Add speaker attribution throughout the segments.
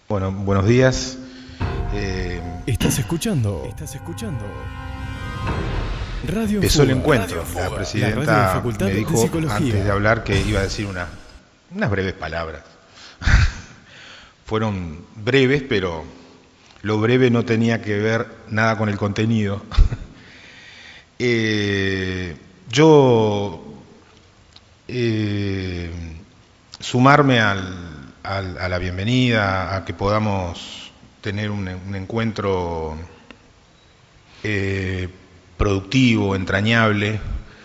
Speaker 1: Bueno, buenos días.
Speaker 2: Estás escuchando Radio
Speaker 1: Empezó el
Speaker 2: Fuga.
Speaker 1: encuentro.
Speaker 2: Radio
Speaker 1: La
Speaker 2: Fuga,
Speaker 1: presidenta
Speaker 2: la radio de la Facultad
Speaker 1: me
Speaker 2: de
Speaker 1: dijo
Speaker 2: Psicología.
Speaker 1: antes de hablar que iba a decir unas breves palabras. Fueron breves, pero lo breve no tenía que ver nada con el contenido. Sumarme a la bienvenida, a que podamos tener un encuentro productivo, entrañable.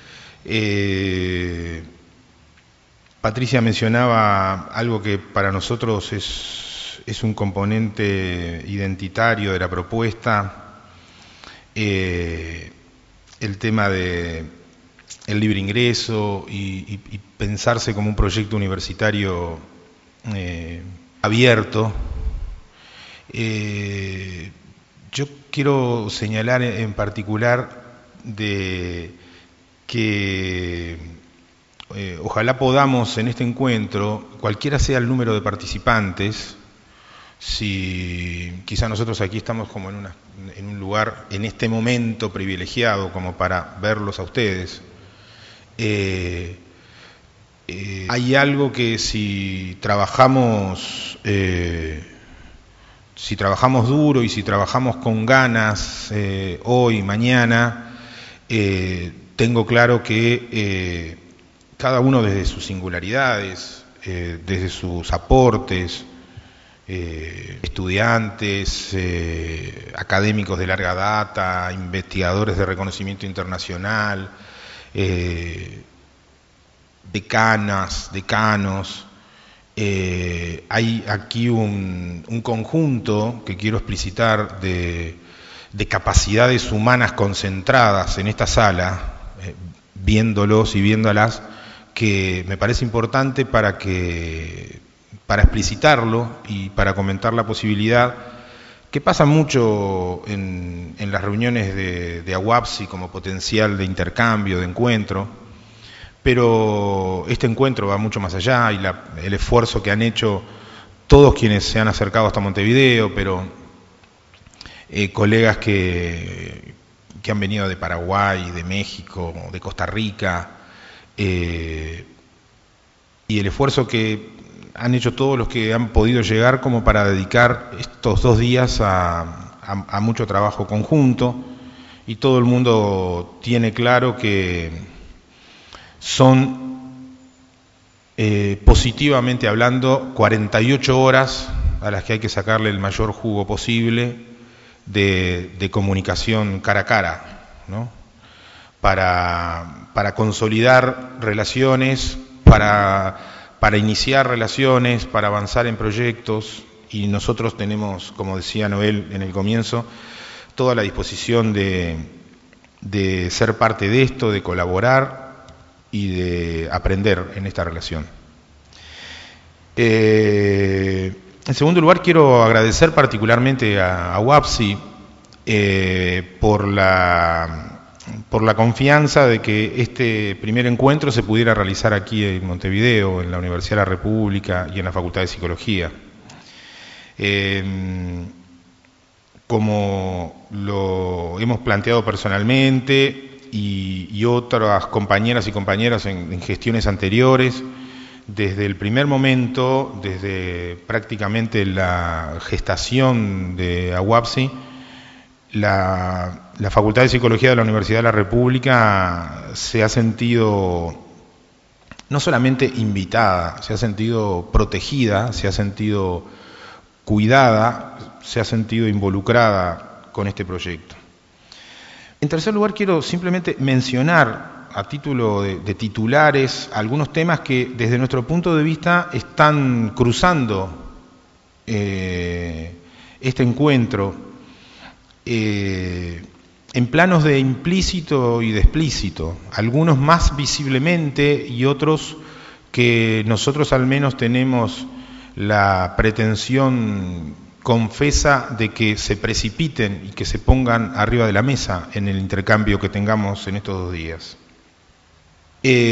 Speaker 1: Patricia mencionaba algo que para nosotros es un componente identitario de la propuesta, el tema de el libre ingreso y pensarse como un proyecto universitario abierto. Yo quiero señalar en particular de que ojalá podamos en este encuentro, cualquiera sea el número de participantes, si quizá nosotros aquí estamos como en un lugar en este momento privilegiado como para verlos a ustedes, hay algo que si trabajamos duro y si trabajamos con ganas hoy, mañana, tengo claro que cada uno desde sus singularidades, desde sus aportes, estudiantes, académicos de larga data, investigadores de reconocimiento internacional, decanas, decanos, hay aquí un conjunto que quiero explicitar de capacidades humanas concentradas en esta sala, viéndolos y viéndolas, que me parece importante para explicitarlo y para comentar la posibilidad que pasa mucho en las reuniones de AWAPSI como potencial de intercambio, de encuentro, pero este encuentro va mucho más allá y el esfuerzo que han hecho todos quienes se han acercado hasta Montevideo, pero colegas que han venido de Paraguay, de México, de Costa Rica, y el esfuerzo que han hecho todos los que han podido llegar como para dedicar estos 2 días a mucho trabajo conjunto, y todo el mundo tiene claro que son, positivamente hablando, 48 horas a las que hay que sacarle el mayor jugo posible de comunicación cara a cara, ¿no? Para consolidar relaciones, para iniciar relaciones, para avanzar en proyectos, y nosotros tenemos, como decía Noel en el comienzo, toda la disposición de ser parte de esto, de colaborar y de aprender en esta relación. En segundo lugar, quiero agradecer particularmente a WAPSI por la confianza de que este primer encuentro se pudiera realizar aquí en Montevideo, en la Universidad de la República y en la Facultad de Psicología. Como lo hemos planteado personalmente y otras compañeras y compañeros en gestiones anteriores, desde el primer momento, desde prácticamente la gestación de AWAPSI, la Facultad de Psicología de la Universidad de la República se ha sentido no solamente invitada, se ha sentido protegida, se ha sentido cuidada, se ha sentido involucrada con este proyecto. En tercer lugar, quiero simplemente mencionar a título de titulares algunos temas que desde nuestro punto de vista están cruzando este encuentro en planos de implícito y de explícito, algunos más visiblemente y otros que nosotros al menos tenemos la pretensión confesa de que se precipiten y que se pongan arriba de la mesa en el intercambio que tengamos en estos 2 días.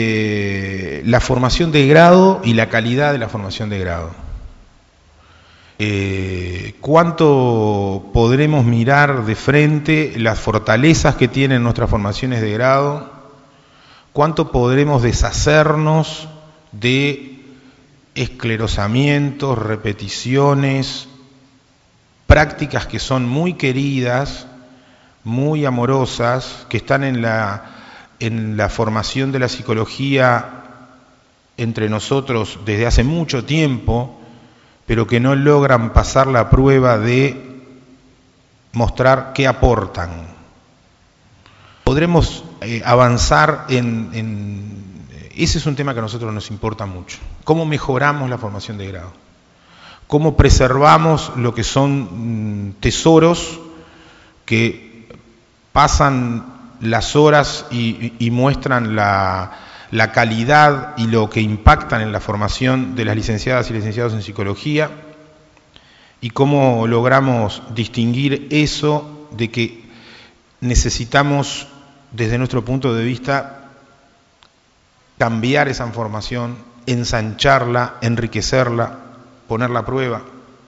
Speaker 1: La formación de grado y la calidad de la formación de grado. cuánto podremos mirar de frente las fortalezas que tienen nuestras formaciones de grado, cuánto podremos deshacernos de esclerosamientos, repeticiones, prácticas que son muy queridas, muy amorosas, que están en la formación de la psicología entre nosotros desde hace mucho tiempo, pero que no logran pasar la prueba de mostrar qué aportan. Podremos avanzar ese es un tema que a nosotros nos importa mucho. ¿Cómo mejoramos la formación de grado? ¿Cómo preservamos lo que son tesoros que pasan las horas y muestran la calidad y lo que impactan en la formación de las licenciadas y licenciados en psicología? ¿Y cómo logramos distinguir eso de que necesitamos, desde nuestro punto de vista, cambiar esa formación, ensancharla, enriquecerla, ponerla a prueba?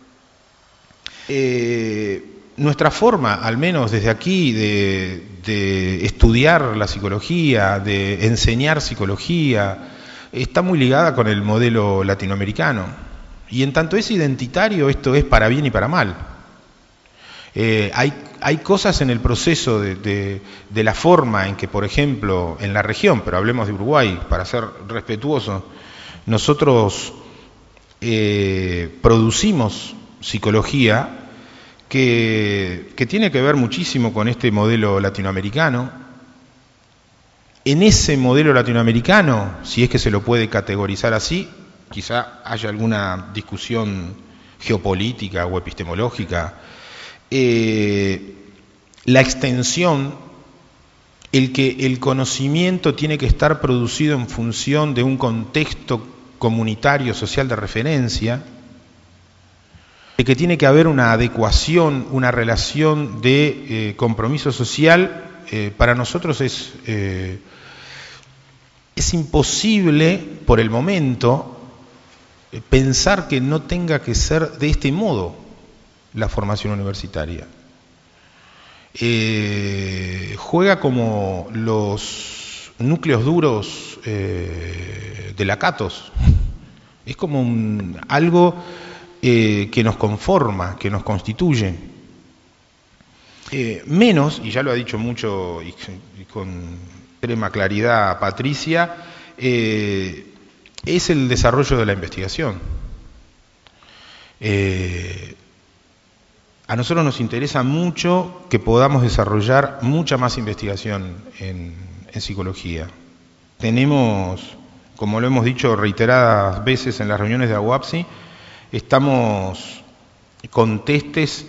Speaker 1: Nuestra forma, al menos desde aquí, de estudiar la psicología, de enseñar psicología, está muy ligada con el modelo latinoamericano. Y en tanto es identitario, esto es para bien y para mal. Hay cosas en el proceso de la forma en que, por ejemplo, en la región, pero hablemos de Uruguay, para ser respetuosos, nosotros producimos psicología que tiene que ver muchísimo con este modelo latinoamericano. En ese modelo latinoamericano, si es que se lo puede categorizar así, quizá haya alguna discusión geopolítica o epistemológica, la extensión, que el conocimiento tiene que estar producido en función de un contexto comunitario, social de referencia, de que tiene que haber una adecuación, una relación de compromiso social, para nosotros es imposible por el momento pensar que no tenga que ser de este modo la formación universitaria. Juega como los núcleos duros de la Catos. Es como algo que nos conforma, que nos constituye. Menos, y ya lo ha dicho mucho y con extrema claridad Patricia, es el desarrollo de la investigación. A nosotros nos interesa mucho que podamos desarrollar mucha más investigación en psicología. Tenemos, como lo hemos dicho reiteradas veces en las reuniones de AUAPSI, estamos contestes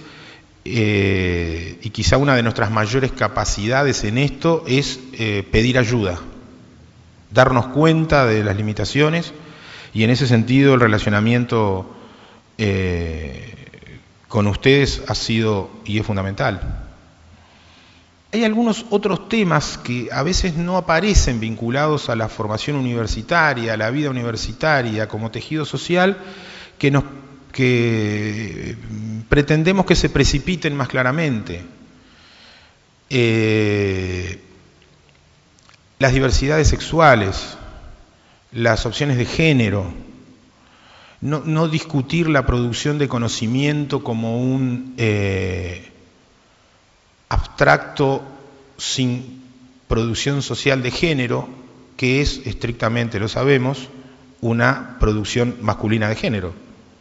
Speaker 1: y quizá una de nuestras mayores capacidades en esto es pedir ayuda, darnos cuenta de las limitaciones, y en ese sentido el relacionamiento con ustedes ha sido y es fundamental. Hay algunos otros temas que a veces no aparecen vinculados a la formación universitaria, a la vida universitaria como tejido social, que pretendemos que se precipiten más claramente. Las diversidades sexuales, las opciones de género, no discutir la producción de conocimiento como un abstracto sin producción social de género, que es estrictamente, lo sabemos, una producción masculina de género.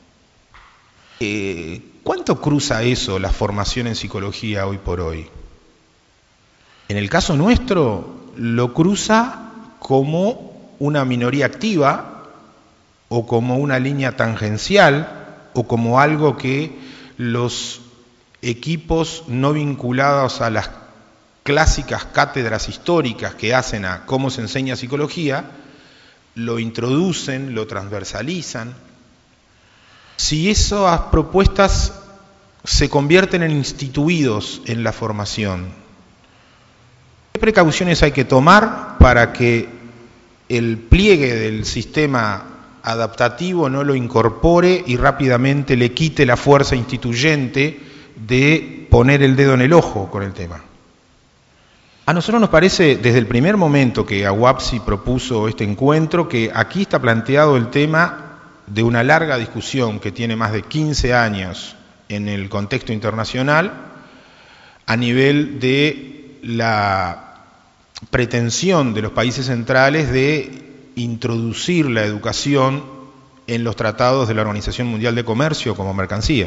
Speaker 1: ¿Cuánto cruza eso la formación en psicología hoy por hoy? En el caso nuestro, lo cruza como una minoría activa, o como una línea tangencial, o como algo que los equipos no vinculados a las clásicas cátedras históricas que hacen a cómo se enseña psicología, lo introducen, lo transversalizan. Si esas propuestas se convierten en instituidos en la formación, ¿qué precauciones hay que tomar para que el pliegue del sistema adaptativo no lo incorpore y rápidamente le quite la fuerza instituyente de poner el dedo en el ojo con el tema. A nosotros nos parece, desde el primer momento que AUAPSI propuso este encuentro, que aquí está planteado el tema de una larga discusión que tiene más de 15 años en el contexto internacional, a nivel de la pretensión de los países centrales de introducir la educación en los tratados de la Organización Mundial de Comercio como mercancía.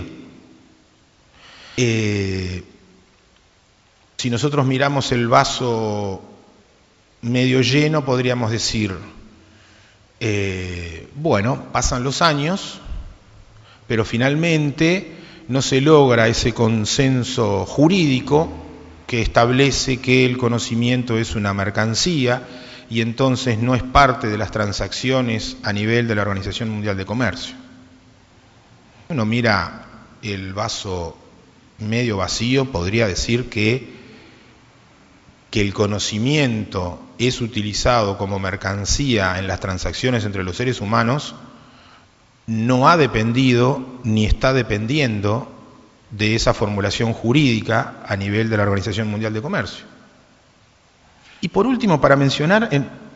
Speaker 1: Si nosotros miramos el vaso medio lleno, podríamos decir, bueno, pasan los años, pero finalmente no se logra ese consenso jurídico que establece que el conocimiento es una mercancía y entonces no es parte de las transacciones a nivel de la Organización Mundial de Comercio. Uno mira el vaso medio vacío, podría decir que el conocimiento es utilizado como mercancía en las transacciones entre los seres humanos no ha dependido ni está dependiendo de esa formulación jurídica a nivel de la Organización Mundial de Comercio. Y por último, para mencionar,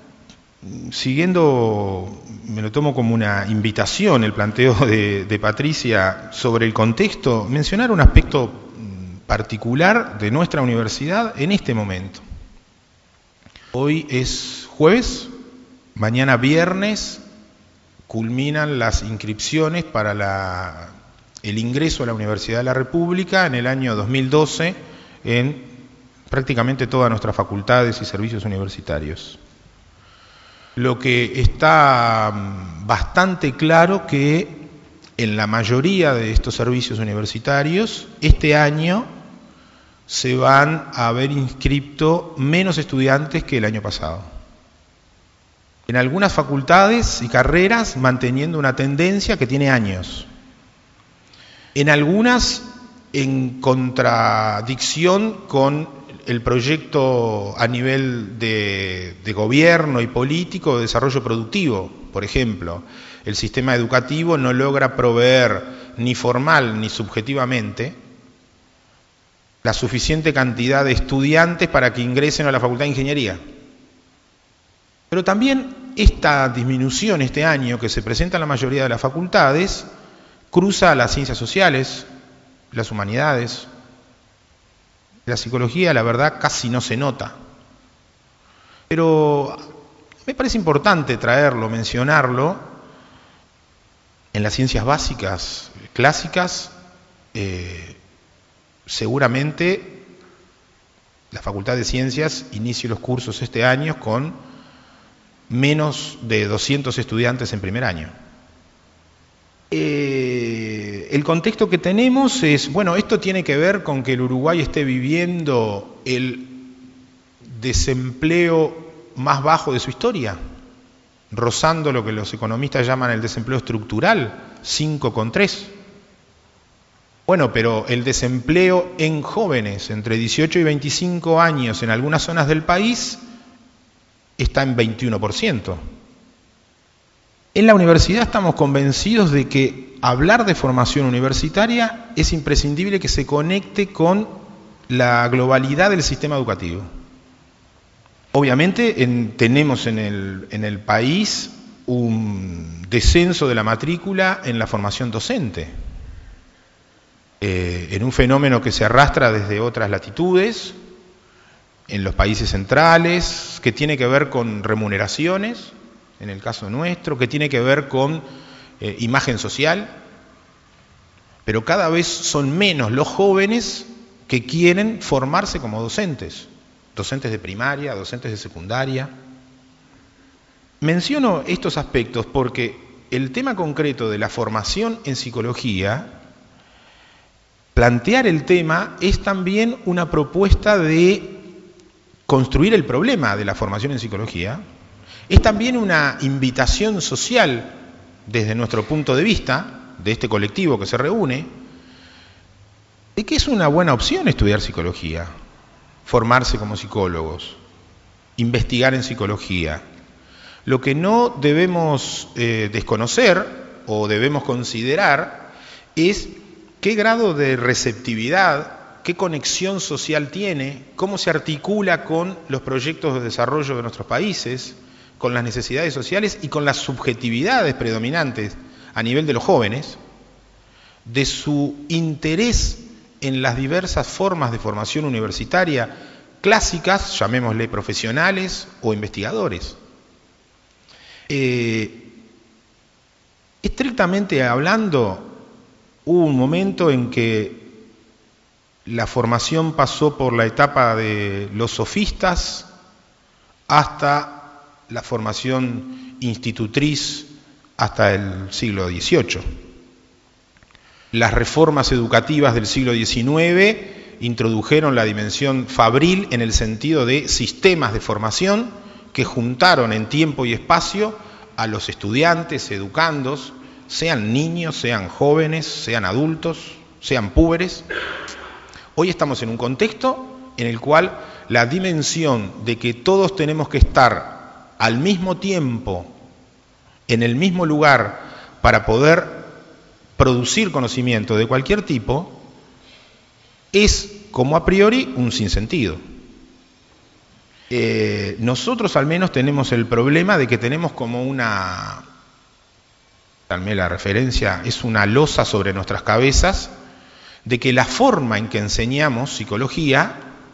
Speaker 1: siguiendo, me lo tomo como una invitación el planteo de Patricia sobre el contexto, mencionar un aspecto particular de nuestra universidad en este momento. Hoy es jueves, mañana viernes culminan las inscripciones para el ingreso a la Universidad de la República en el año 2012 en prácticamente todas nuestras facultades y servicios universitarios. Lo que está bastante claro que en la mayoría de estos servicios universitarios este año se van a haber inscrito menos estudiantes que el año pasado. En algunas facultades y carreras manteniendo una tendencia que tiene años. En algunas en contradicción con el proyecto a nivel de gobierno y político de desarrollo productivo. Por ejemplo, el sistema educativo no logra proveer ni formal ni subjetivamente la suficiente cantidad de estudiantes para que ingresen a la Facultad de Ingeniería. Pero también esta disminución este año que se presenta en la mayoría de las facultades cruza las ciencias sociales, las humanidades. La psicología, la verdad, casi no se nota. Pero me parece importante traerlo, mencionarlo. En las ciencias básicas, clásicas, seguramente la Facultad de Ciencias inicie los cursos este año con menos de 200 estudiantes en primer año. El contexto que tenemos es, bueno, esto tiene que ver con que el Uruguay esté viviendo el desempleo más bajo de su historia, rozando lo que los economistas llaman el desempleo estructural, 5,3. Bueno, pero el desempleo en jóvenes entre 18 y 25 años en algunas zonas del país está en 21%. En la universidad estamos convencidos de que hablar de formación universitaria es imprescindible que se conecte con la globalidad del sistema educativo. Obviamente tenemos en el país un descenso de la matrícula en la formación docente, en un fenómeno que se arrastra desde otras latitudes, en los países centrales, que tiene que ver con remuneraciones, en el caso nuestro, que tiene que ver con imagen social, pero cada vez son menos los jóvenes que quieren formarse como docentes de primaria, docentes de secundaria. Menciono estos aspectos porque el tema concreto de la formación en psicología, plantear el tema es también una propuesta de construir el problema de la formación en psicología, es también una invitación social desde nuestro punto de vista, de este colectivo que se reúne, de que es una buena opción estudiar psicología, formarse como psicólogos, investigar en psicología, Lo que no debemos desconocer o debemos considerar es qué grado de receptividad, qué conexión social tiene, cómo se articula con los proyectos de desarrollo de nuestros países, con las necesidades sociales y con las subjetividades predominantes a nivel de los jóvenes, de su interés en las diversas formas de formación universitaria clásicas, llamémosle profesionales o investigadores. Estrictamente hablando, hubo un momento en que la formación pasó por la etapa de los sofistas hasta la formación institutriz hasta el siglo XVIII. Las reformas educativas del siglo XIX introdujeron la dimensión fabril en el sentido de sistemas de formación que juntaron en tiempo y espacio a los estudiantes, educandos, sean niños, sean jóvenes, sean adultos, sean púberes. Hoy estamos en un contexto en el cual la dimensión de que todos tenemos que estar al mismo tiempo, en el mismo lugar, para poder producir conocimiento de cualquier tipo, es, como a priori, un sinsentido. Nosotros al menos tenemos el problema de que tenemos como una, también la referencia, es una losa sobre nuestras cabezas, de que la forma en que enseñamos psicología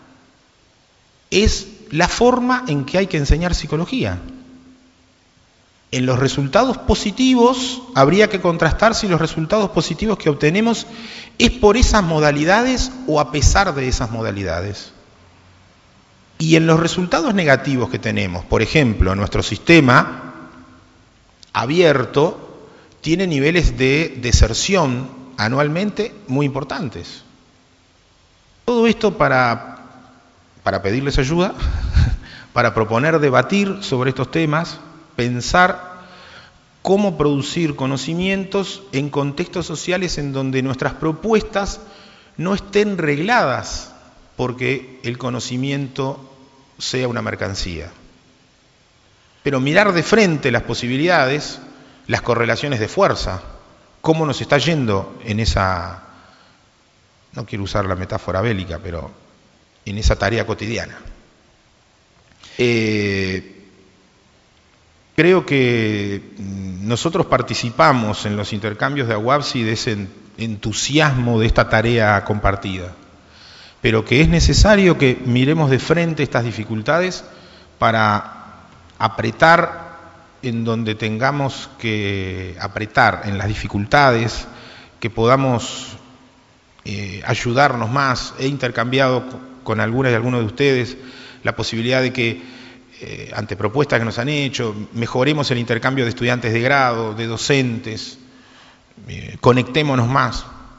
Speaker 1: es la forma en que hay que enseñar psicología. En los resultados positivos habría que contrastar si los resultados positivos que obtenemos es por esas modalidades o a pesar de esas modalidades. Y en los resultados negativos que tenemos, por ejemplo, nuestro sistema abierto tiene niveles de deserción anualmente muy importantes. Todo esto para pedirles ayuda, para proponer debatir sobre estos temas, pensar cómo producir conocimientos en contextos sociales en donde nuestras propuestas no estén regladas porque el conocimiento sea una mercancía. Pero mirar de frente las posibilidades, las correlaciones de fuerza, cómo nos está yendo en esa, no quiero usar la metáfora bélica, pero en esa tarea cotidiana. Creo que nosotros participamos en los intercambios de AWAPSI de ese entusiasmo de esta tarea compartida, pero que es necesario que miremos de frente estas dificultades para apretar en donde tengamos que apretar, en las dificultades, que podamos ayudarnos más. He intercambiado con algunas y algunos de ustedes la posibilidad de que, ante propuestas que nos han hecho, mejoremos el intercambio de estudiantes de grado, de docentes, conectémonos más.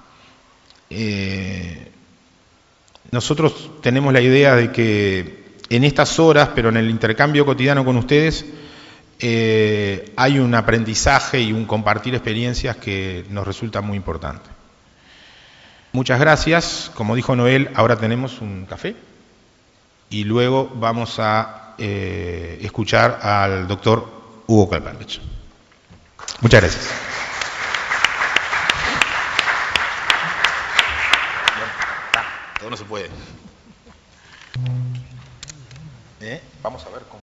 Speaker 1: Nosotros tenemos la idea de que en estas horas, pero en el intercambio cotidiano con ustedes, hay un aprendizaje y un compartir experiencias que nos resulta muy importante. Muchas gracias. Como dijo Noel, ahora tenemos un café y luego vamos a escuchar al doctor Hugo Kalpalvich. Muchas gracias. Todo no se puede. Vamos a ver cómo.